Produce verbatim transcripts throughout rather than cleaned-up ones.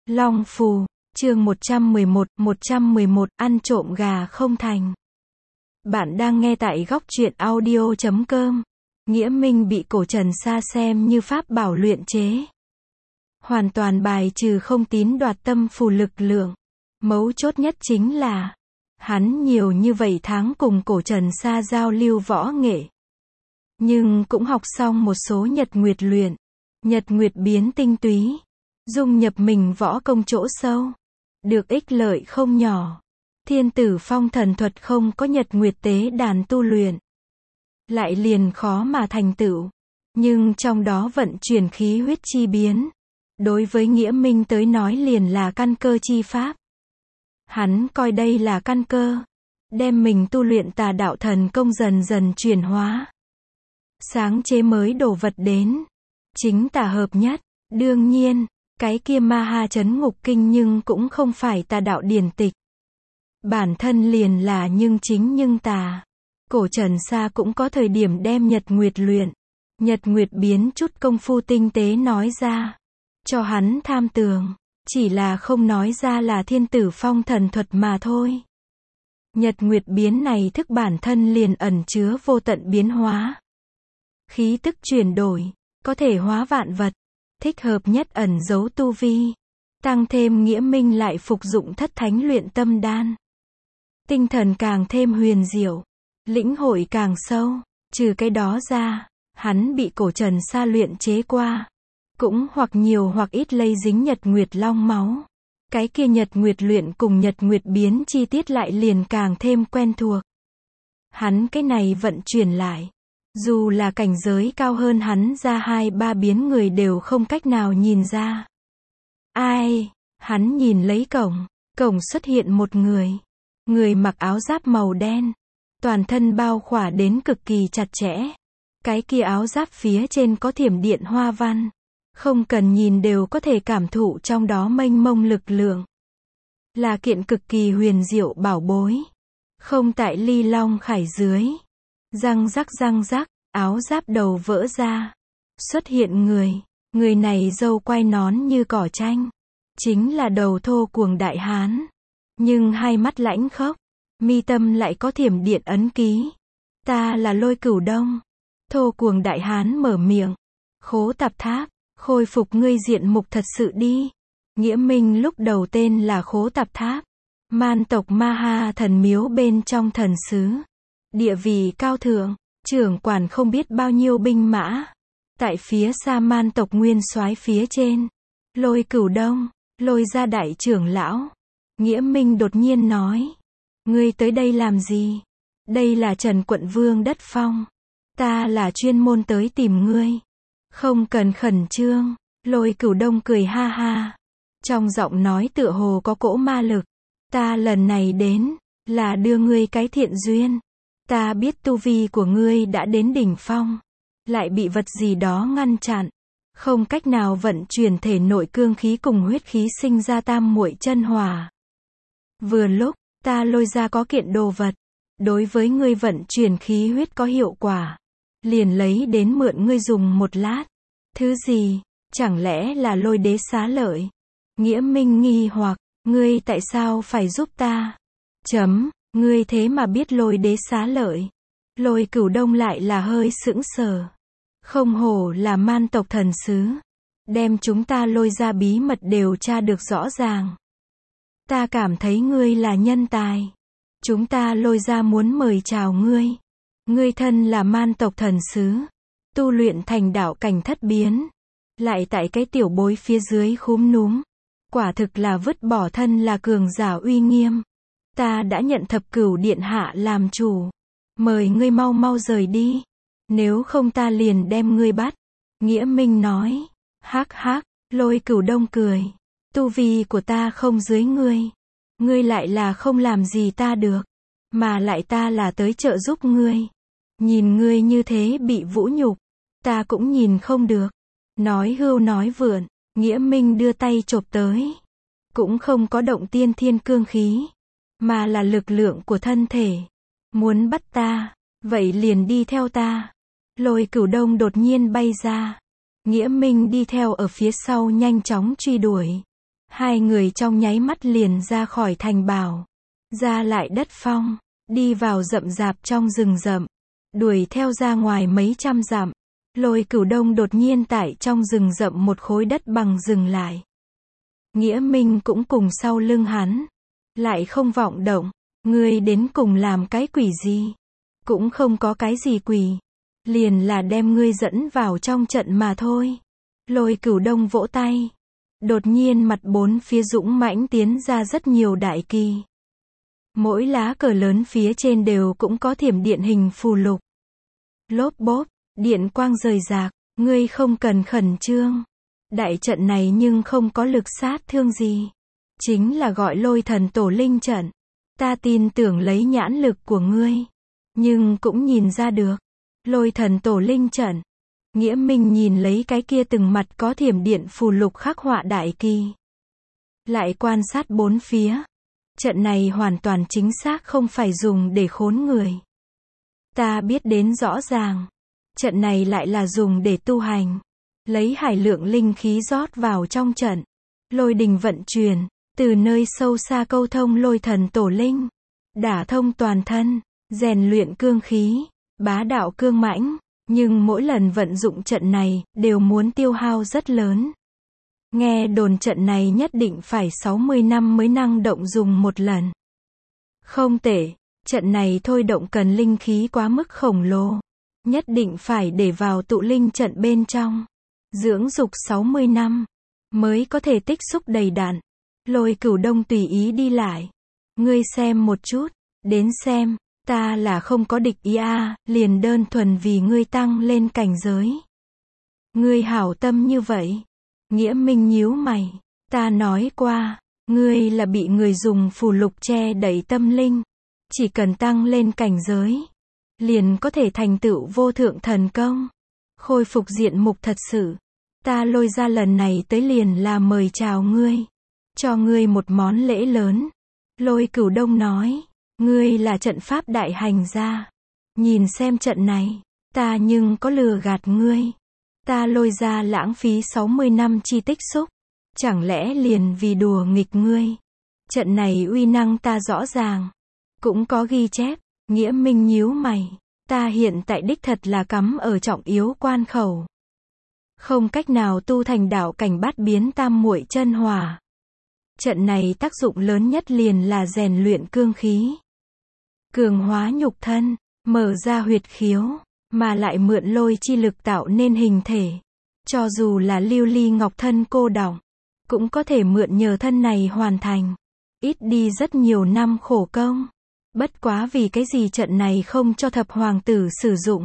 Long Phù, chương một trăm mười một, một trăm mười một, ăn trộm gà không thành. Bạn đang nghe tại góc truyện audio chấm com. Nghĩa Minh bị Cổ Trần Sa xem như pháp bảo luyện chế. Hoàn toàn bài trừ không tín đoạt tâm phù lực lượng. Mấu chốt nhất chính là, hắn nhiều như vậy tháng cùng Cổ Trần Sa giao lưu võ nghệ. Nhưng cũng học xong một số nhật nguyệt luyện, nhật nguyệt biến tinh túy. Dung nhập mình võ công chỗ sâu. Được ích lợi không nhỏ. Thiên tử phong thần thuật không có nhật nguyệt tế đàn tu luyện. Lại liền khó mà thành tựu. Nhưng trong đó vận chuyển khí huyết chi biến. Đối với Nghĩa Minh tới nói liền là căn cơ chi pháp. Hắn coi đây là căn cơ. Đem mình tu luyện tà đạo thần công dần dần chuyển hóa. Sáng chế mới đồ vật đến. Chính tà hợp nhất. Đương nhiên, cái kia ma ha chấn ngục kinh nhưng cũng không phải tà đạo điển tịch. Bản thân liền là nhưng chính nhưng tà. Cổ Trần Sa cũng có thời điểm đem nhật nguyệt luyện, nhật nguyệt biến chút công phu tinh tế nói ra. Cho hắn tham tường. Chỉ là không nói ra là thiên tử phong thần thuật mà thôi. Nhật nguyệt biến này thức bản thân liền ẩn chứa vô tận biến hóa. Khí tức chuyển đổi, có thể hóa vạn vật. Thích hợp nhất ẩn giấu tu vi. Tăng thêm Nghĩa Minh lại phục dụng thất thánh luyện tâm đan. Tinh thần càng thêm huyền diệu. Lĩnh hội càng sâu. Trừ cái đó ra, hắn bị Cổ Trần Sa luyện chế qua. Cũng hoặc nhiều hoặc ít lây dính nhật nguyệt long máu. Cái kia nhật nguyệt luyện cùng nhật nguyệt biến chi tiết lại liền càng thêm quen thuộc. Hắn cái này vận chuyển lại. Dù là cảnh giới cao hơn hắn ra hai ba biến người đều không cách nào nhìn ra. Ai? Hắn nhìn lấy cổng. Cổng xuất hiện một người. Người mặc áo giáp màu đen. Toàn thân bao khỏa đến cực kỳ chặt chẽ. Cái kia áo giáp phía trên có thiểm điện hoa văn. Không cần nhìn đều có thể cảm thụ trong đó mênh mông lực lượng. Là kiện cực kỳ huyền diệu bảo bối. Không tại ly long khải dưới. Răng rắc răng rắc, áo giáp đầu vỡ ra. Xuất hiện người. Người này râu quai nón như cỏ tranh. Chính là đầu thô cuồng đại hán. Nhưng hai mắt lãnh khốc. Mi tâm lại có thiểm điện ấn ký. Ta là Lôi Cửu Đông. Thô cuồng đại hán mở miệng. Khố Tạp Tháp, khôi phục ngươi diện mục thật sự đi. Nghĩa Minh lúc đầu tên là Khố Tạp Tháp. Man tộc Ma Ha thần miếu bên trong thần xứ. Địa vị cao thượng, trưởng quản không biết bao nhiêu binh mã. Tại phía xa man tộc nguyên soái phía trên. Lôi Cửu Đông, Lôi gia đại trưởng lão. Nghĩa Minh đột nhiên nói. Ngươi tới đây làm gì? Đây là Trần Quận Vương đất phong. Ta là chuyên môn tới tìm ngươi. Không cần khẩn trương. Lôi Cửu Đông cười ha ha. Trong giọng nói tựa hồ có cỗ ma lực. Ta lần này đến, là đưa ngươi cái thiện duyên. Ta biết tu vi của ngươi đã đến đỉnh phong. Lại bị vật gì đó ngăn chặn. Không cách nào vận chuyển thể nội cương khí cùng huyết khí sinh ra tam muội chân hỏa. Vừa lúc, ta lôi ra có kiện đồ vật. Đối với ngươi vận chuyển khí huyết có hiệu quả. Liền lấy đến mượn ngươi dùng một lát. Thứ gì? Chẳng lẽ là Lôi đế xá lợi? Nghĩa Minh nghi hoặc, ngươi tại sao phải giúp ta? Chấm, ngươi thế mà biết Lôi đế xá lợi. Lôi Cửu Đông lại là hơi sững sờ. Không hổ là man tộc thần sứ. Đem chúng ta Lôi ra bí mật đều tra được rõ ràng. Ta cảm thấy ngươi là nhân tài. Chúng ta Lôi ra muốn mời chào ngươi. Ngươi thân là man tộc thần sứ. Tu luyện thành đạo cảnh thất biến. Lại tại cái tiểu bối phía dưới khúm núm. Quả thực là vứt bỏ thân là cường giả uy nghiêm. Ta đã nhận thập cửu điện hạ làm chủ. Mời ngươi mau mau rời đi. Nếu không ta liền đem ngươi bắt. Nghĩa Minh nói. Hắc hắc, Lôi Cửu Đông cười. Tu vi của ta không dưới ngươi. Ngươi lại là không làm gì ta được. Mà lại ta là tới trợ giúp ngươi. Nhìn ngươi như thế bị vũ nhục. Ta cũng nhìn không được. Nói hưu nói vượn. Nghĩa Minh đưa tay chộp tới. Cũng không có động tiên thiên cương khí. Mà là lực lượng của thân thể. Muốn bắt ta. Vậy liền đi theo ta. Lôi Cửu Đông đột nhiên bay ra. Nghĩa Minh đi theo ở phía sau nhanh chóng truy đuổi. Hai người trong nháy mắt liền ra khỏi thành bảo, ra lại đất phong, đi vào rậm rạp trong rừng rậm, đuổi theo ra ngoài mấy trăm dặm. Lôi Cửu Đông đột nhiên tại trong rừng rậm một khối đất bằng dừng lại. Nghĩa Minh cũng cùng sau lưng hắn, lại không vọng động. Ngươi đến cùng làm cái quỷ gì? Cũng không có cái gì quỷ, liền là đem ngươi dẫn vào trong trận mà thôi. Lôi Cửu Đông vỗ tay, đột nhiên mặt bốn phía dũng mãnh tiến ra rất nhiều đại kỳ. Mỗi lá cờ lớn phía trên đều cũng có thiểm điện hình phù lục. Lốp bốp, điện quang rời rạc, ngươi không cần khẩn trương. Đại trận này nhưng không có lực sát thương gì. Chính là gọi Lôi Thần Tổ Linh trận. Ta tin tưởng lấy nhãn lực của ngươi, nhưng cũng nhìn ra được. Lôi Thần Tổ Linh trận. Nghĩa Minh nhìn lấy cái kia từng mặt có thiểm điện phù lục khắc họa đại kỳ. Lại quan sát bốn phía. Trận này hoàn toàn chính xác không phải dùng để khốn người. Ta biết đến rõ ràng. Trận này lại là dùng để tu hành. Lấy hải lượng linh khí rót vào trong trận. Lôi đình vận chuyển. Từ nơi sâu xa câu thông Lôi Thần Tổ Linh. Đả thông toàn thân. Rèn luyện cương khí. Bá đạo cương mãnh. Nhưng mỗi lần vận dụng trận này, đều muốn tiêu hao rất lớn. Nghe đồn trận này nhất định phải sáu mươi năm mới năng động dùng một lần. Không tệ, trận này thôi động cần linh khí quá mức khổng lồ. Nhất định phải để vào tụ linh trận bên trong. Dưỡng dục sáu mươi năm, mới có thể tích xúc đầy đặn. Lôi Cửu Đông tùy ý đi lại. Ngươi xem một chút, đến xem. Ta là không có địch ý a, liền đơn thuần vì ngươi tăng lên cảnh giới. Ngươi hảo tâm như vậy. Nghĩa Minh nhíu mày. Ta nói qua, ngươi là bị người dùng phù lục che đậy tâm linh. Chỉ cần tăng lên cảnh giới, liền có thể thành tựu vô thượng thần công. Khôi phục diện mục thật sự. Ta Lôi ra lần này tới liền là mời chào ngươi. Cho ngươi một món lễ lớn. Lôi Cửu Đông nói. Ngươi là trận pháp đại hành gia. Nhìn xem trận này, ta nhưng có lừa gạt ngươi. Ta Lôi ra lãng phí sáu mươi năm chi tích xúc. Chẳng lẽ liền vì đùa nghịch ngươi? Trận này uy năng ta rõ ràng. Cũng có ghi chép. Nghĩa Minh nhíu mày. Ta hiện tại đích thật là cắm ở trọng yếu quan khẩu. Không cách nào tu thành đạo cảnh bát biến tam muội chân hỏa. Trận này tác dụng lớn nhất liền là rèn luyện cương khí. Cường hóa nhục thân, mở ra huyệt khiếu, mà lại mượn lôi chi lực tạo nên hình thể. Cho dù là lưu ly ngọc thân cô đọng, cũng có thể mượn nhờ thân này hoàn thành. Ít đi rất nhiều năm khổ công. Bất quá vì cái gì trận này không cho thập hoàng tử sử dụng.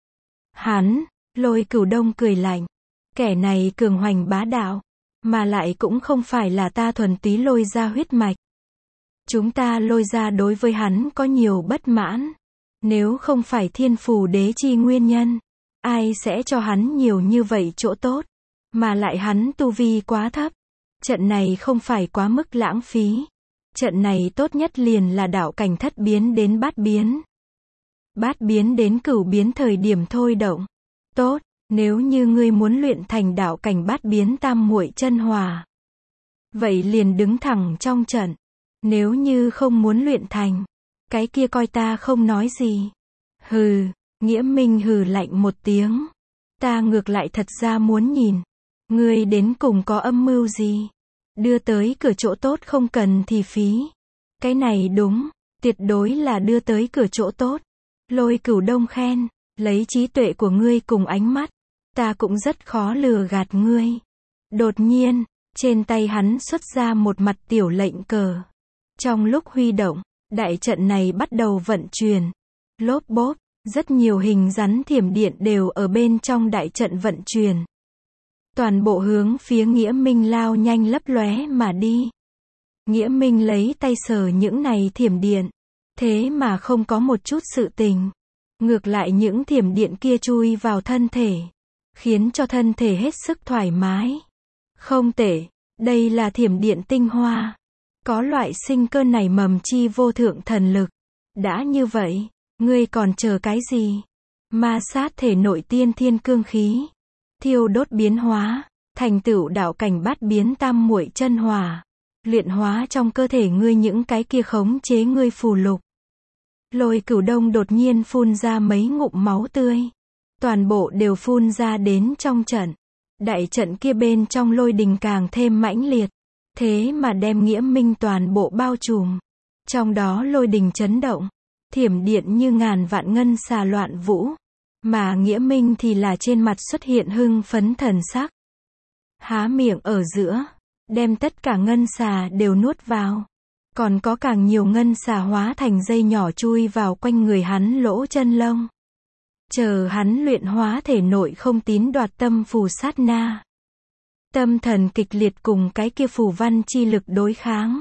Hắn, Lôi Cửu Đông cười lạnh. Kẻ này cường hoành bá đạo, mà lại cũng không phải là ta thuần túy Lôi ra huyết mạch. Chúng ta Lôi ra đối với hắn có nhiều bất mãn. Nếu không phải thiên phù đế chi nguyên nhân, ai sẽ cho hắn nhiều như vậy chỗ tốt. Mà lại hắn tu vi quá thấp. Trận này không phải quá mức lãng phí. Trận này tốt nhất liền là đạo cảnh thất biến đến bát biến. Bát biến đến cửu biến thời điểm thôi động. Tốt, nếu như ngươi muốn luyện thành đạo cảnh bát biến tam muội chân hỏa, vậy liền đứng thẳng trong trận. Nếu như không muốn luyện thành, cái kia coi ta không nói gì. Hừ, Nghĩa Minh hừ lạnh một tiếng. Ta ngược lại thật ra muốn nhìn. Ngươi đến cùng có âm mưu gì? Đưa tới cửa chỗ tốt không cần thì phí. Cái này đúng, tuyệt đối là đưa tới cửa chỗ tốt. Lôi Cửu Đông khen, lấy trí tuệ của ngươi cùng ánh mắt, ta cũng rất khó lừa gạt ngươi. Đột nhiên, trên tay hắn xuất ra một mặt tiểu lệnh cờ. Trong lúc huy động, đại trận này bắt đầu vận chuyển. Lốp bốp, rất nhiều hình rắn thiểm điện đều ở bên trong đại trận vận chuyển. Toàn bộ hướng phía Nghĩa Minh lao nhanh lấp lóe mà đi. Nghĩa Minh lấy tay sờ những này thiểm điện. Thế mà không có một chút sự tình. Ngược lại những thiểm điện kia chui vào thân thể. Khiến cho thân thể hết sức thoải mái. Không tệ, đây là thiểm điện tinh hoa. Có loại sinh cơ này mầm chi vô thượng thần lực. Đã như vậy, ngươi còn chờ cái gì? Ma sát thể nội tiên thiên cương khí. Thiêu đốt biến hóa. thành tựu đạo cảnh bát biến tam muội chân hỏa, luyện hóa trong cơ thể ngươi những cái kia khống chế ngươi phù lục. Lôi Cửu Đông đột nhiên phun ra mấy ngụm máu tươi. Toàn bộ đều phun ra đến trong trận. Đại trận kia bên trong lôi đình càng thêm mãnh liệt. Thế mà đem Nghĩa Minh toàn bộ bao trùm. Trong đó lôi đình chấn động. Thiểm điện như ngàn vạn ngân xà loạn vũ. Mà Nghĩa Minh thì là trên mặt xuất hiện hưng phấn thần sắc. Há miệng ở giữa. Đem tất cả ngân xà đều nuốt vào. Còn có càng nhiều ngân xà hóa thành dây nhỏ chui vào quanh người hắn lỗ chân lông. Chờ hắn luyện hóa thể nội không tín đoạt tâm phù sát na. Tâm thần kịch liệt cùng cái kia phù văn chi lực đối kháng.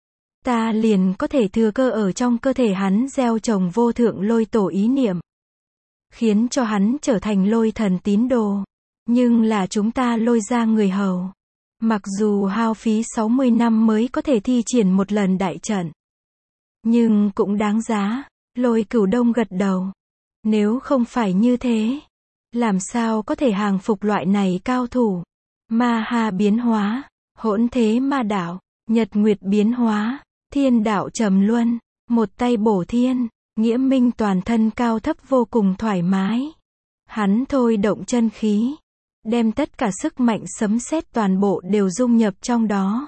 Ta liền có thể thừa cơ ở trong cơ thể hắn gieo trồng vô thượng lôi tổ ý niệm. Khiến cho hắn trở thành lôi thần tín đồ. Nhưng là chúng ta lôi ra người hầu. Mặc dù hao phí sáu mươi năm mới có thể thi triển một lần đại trận. Nhưng cũng đáng giá. Lôi Cửu Đông gật đầu. Nếu không phải như thế, làm sao có thể hàng phục loại này cao thủ. Ma ha biến hóa, hỗn thế ma đạo, nhật nguyệt biến hóa, thiên đạo trầm luân, một tay bổ thiên, Nghĩa Minh toàn thân cao thấp vô cùng thoải mái. Hắn thôi động chân khí, đem tất cả sức mạnh sấm sét toàn bộ đều dung nhập trong đó.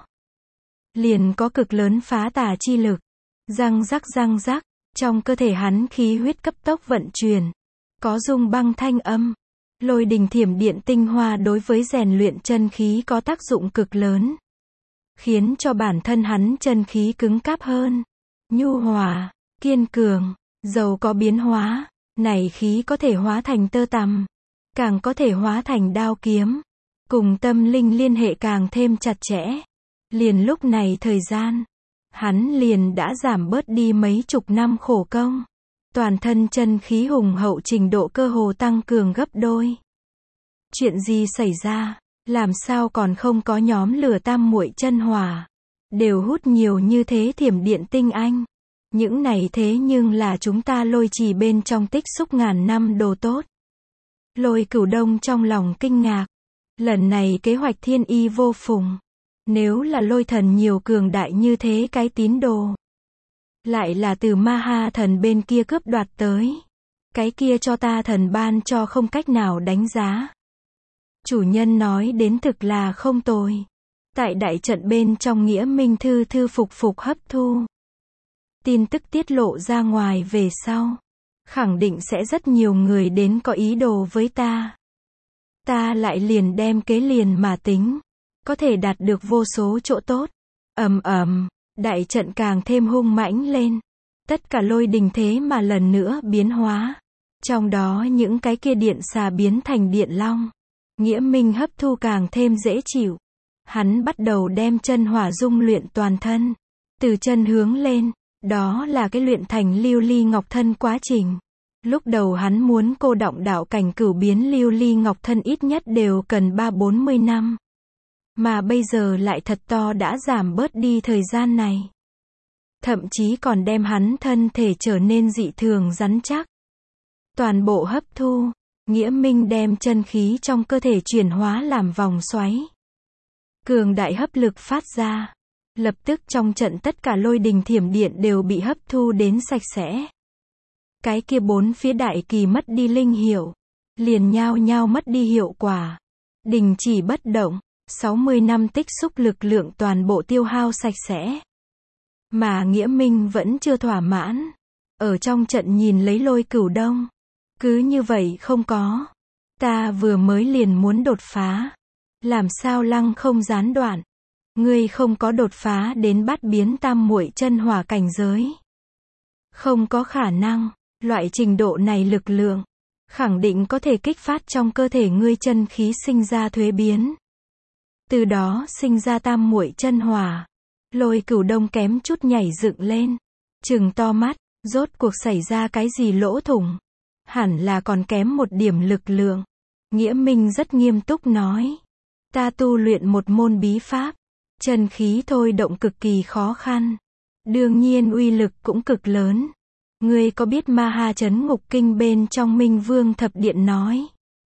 Liền có cực lớn phá tà chi lực, răng rắc răng rắc, trong cơ thể hắn khí huyết cấp tốc vận chuyển, có rung băng thanh âm. Lôi đình thiểm điện tinh hoa đối với rèn luyện chân khí có tác dụng cực lớn, khiến cho bản thân hắn chân khí cứng cáp hơn, nhu hòa, kiên cường, giàu có biến hóa. Này khí có thể hóa thành tơ tằm, càng có thể hóa thành đao kiếm, cùng tâm linh liên hệ càng thêm chặt chẽ. Liền lúc này thời gian, hắn liền đã giảm bớt đi mấy chục năm khổ công. Toàn thân chân khí hùng hậu trình độ cơ hồ tăng cường gấp đôi. Chuyện gì xảy ra? Làm sao còn không có nhóm lửa tam muội chân hỏa? Đều hút nhiều như thế thiểm điện tinh anh. Những này thế nhưng là chúng ta lôi trì bên trong tích xúc ngàn năm đồ tốt. Lôi Cửu Đông trong lòng kinh ngạc. Lần này kế hoạch thiên y vô phùng. Nếu là lôi thần nhiều cường đại như thế cái tín đồ, lại là từ ma ha thần bên kia cướp đoạt tới. Cái kia cho ta thần ban cho không cách nào đánh giá. Chủ nhân nói đến thực là không tồi. Tại đại trận bên trong Nghĩa Minh thư thư phục phục hấp thu. Tin tức tiết lộ ra ngoài về sau, khẳng định sẽ rất nhiều người đến có ý đồ với ta. Ta lại liền đem kế liền mà tính, có thể đạt được vô số chỗ tốt. Ầm ầm, đại trận càng thêm hung mãnh lên. Tất cả lôi đình thế mà lần nữa biến hóa. Trong đó những cái kia điện xà biến thành điện long. Nghĩa Minh hấp thu càng thêm dễ chịu. Hắn bắt đầu đem chân hỏa dung luyện toàn thân. Từ chân hướng lên, đó là cái luyện thành lưu ly ngọc thân quá trình. Lúc đầu hắn muốn cô động đạo cảnh cửu biến lưu ly ngọc thân ít nhất đều cần ba bốn mươi năm. Mà bây giờ lại thật to đã giảm bớt đi thời gian này. Thậm chí còn đem hắn thân thể trở nên dị thường rắn chắc. Toàn bộ hấp thu, Nghĩa Minh đem chân khí trong cơ thể chuyển hóa làm vòng xoáy. Cường đại hấp lực phát ra. Lập tức trong trận tất cả lôi đình thiểm điện đều bị hấp thu đến sạch sẽ. Cái kia bốn phía đại kỳ mất đi linh hiệu, liền nhao nhao mất đi hiệu quả. Đình chỉ bất động, sáu mươi năm tích xúc lực lượng toàn bộ tiêu hao sạch sẽ. Mà Nghĩa Minh vẫn chưa thỏa mãn. Ở trong trận nhìn lấy Lôi Cửu Đông. Cứ như vậy không có. Ta vừa mới liền muốn đột phá. Làm sao lăng không gián đoạn. Ngươi không có đột phá đến bát biến tam muội chân hỏa cảnh giới. Không có khả năng. Loại trình độ này lực lượng, khẳng định có thể kích phát trong cơ thể ngươi chân khí sinh ra thuế biến. Từ đó sinh ra tam muội chân hỏa. Lôi Cửu Đông kém chút nhảy dựng lên. Trừng to mắt, rốt cuộc xảy ra cái gì lỗ thủng. Hẳn là còn kém một điểm lực lượng. Nghĩa Minh rất nghiêm túc nói. Ta tu luyện một môn bí pháp. Chân khí thôi động cực kỳ khó khăn. Đương nhiên uy lực cũng cực lớn. Ngươi có biết Ma Ha Chấn Ngục Kinh bên trong Minh Vương Thập Điện nói.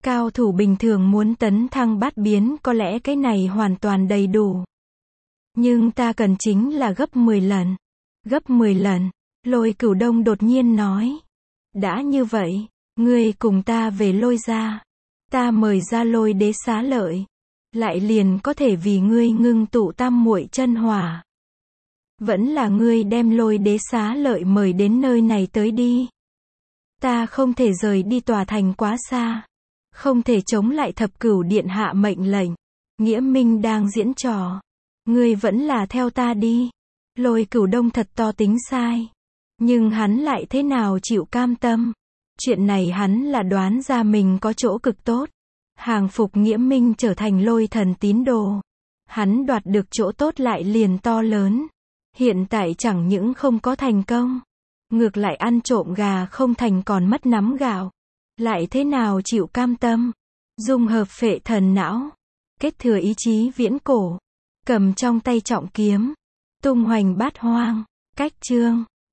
Cao thủ bình thường muốn tấn thăng bát biến có lẽ cái này hoàn toàn đầy đủ. Nhưng ta cần chính là gấp mười lần. Gấp mười lần. Lôi Cửu Đông đột nhiên nói. Đã như vậy, ngươi cùng ta về Lôi gia. Ta mời ra Lôi đế xá lợi. Lại liền có thể vì ngươi ngưng tụ tam muội chân hỏa. Vẫn là ngươi đem Lôi đế xá lợi mời đến nơi này tới đi. Ta không thể rời đi tòa thành quá xa. Không thể chống lại thập cửu điện hạ mệnh lệnh. Nghĩa Minh đang diễn trò. Ngươi vẫn là theo ta đi. Lôi Cửu Đông thật to tính sai. Nhưng hắn lại thế nào chịu cam tâm. Chuyện này hắn là đoán ra mình có chỗ cực tốt. Hàng phục Nghĩa Minh trở thành Lôi thần tín đồ. Hắn đoạt được chỗ tốt lại liền to lớn. Hiện tại chẳng những không có thành công. Ngược lại ăn trộm gà không thành còn mất nắm gạo. Lại thế nào chịu cam tâm. Dung hợp phệ thần não. Kết thừa ý chí viễn cổ. Cầm trong tay trọng kiếm. Tung hoành bát hoang. Cách chương.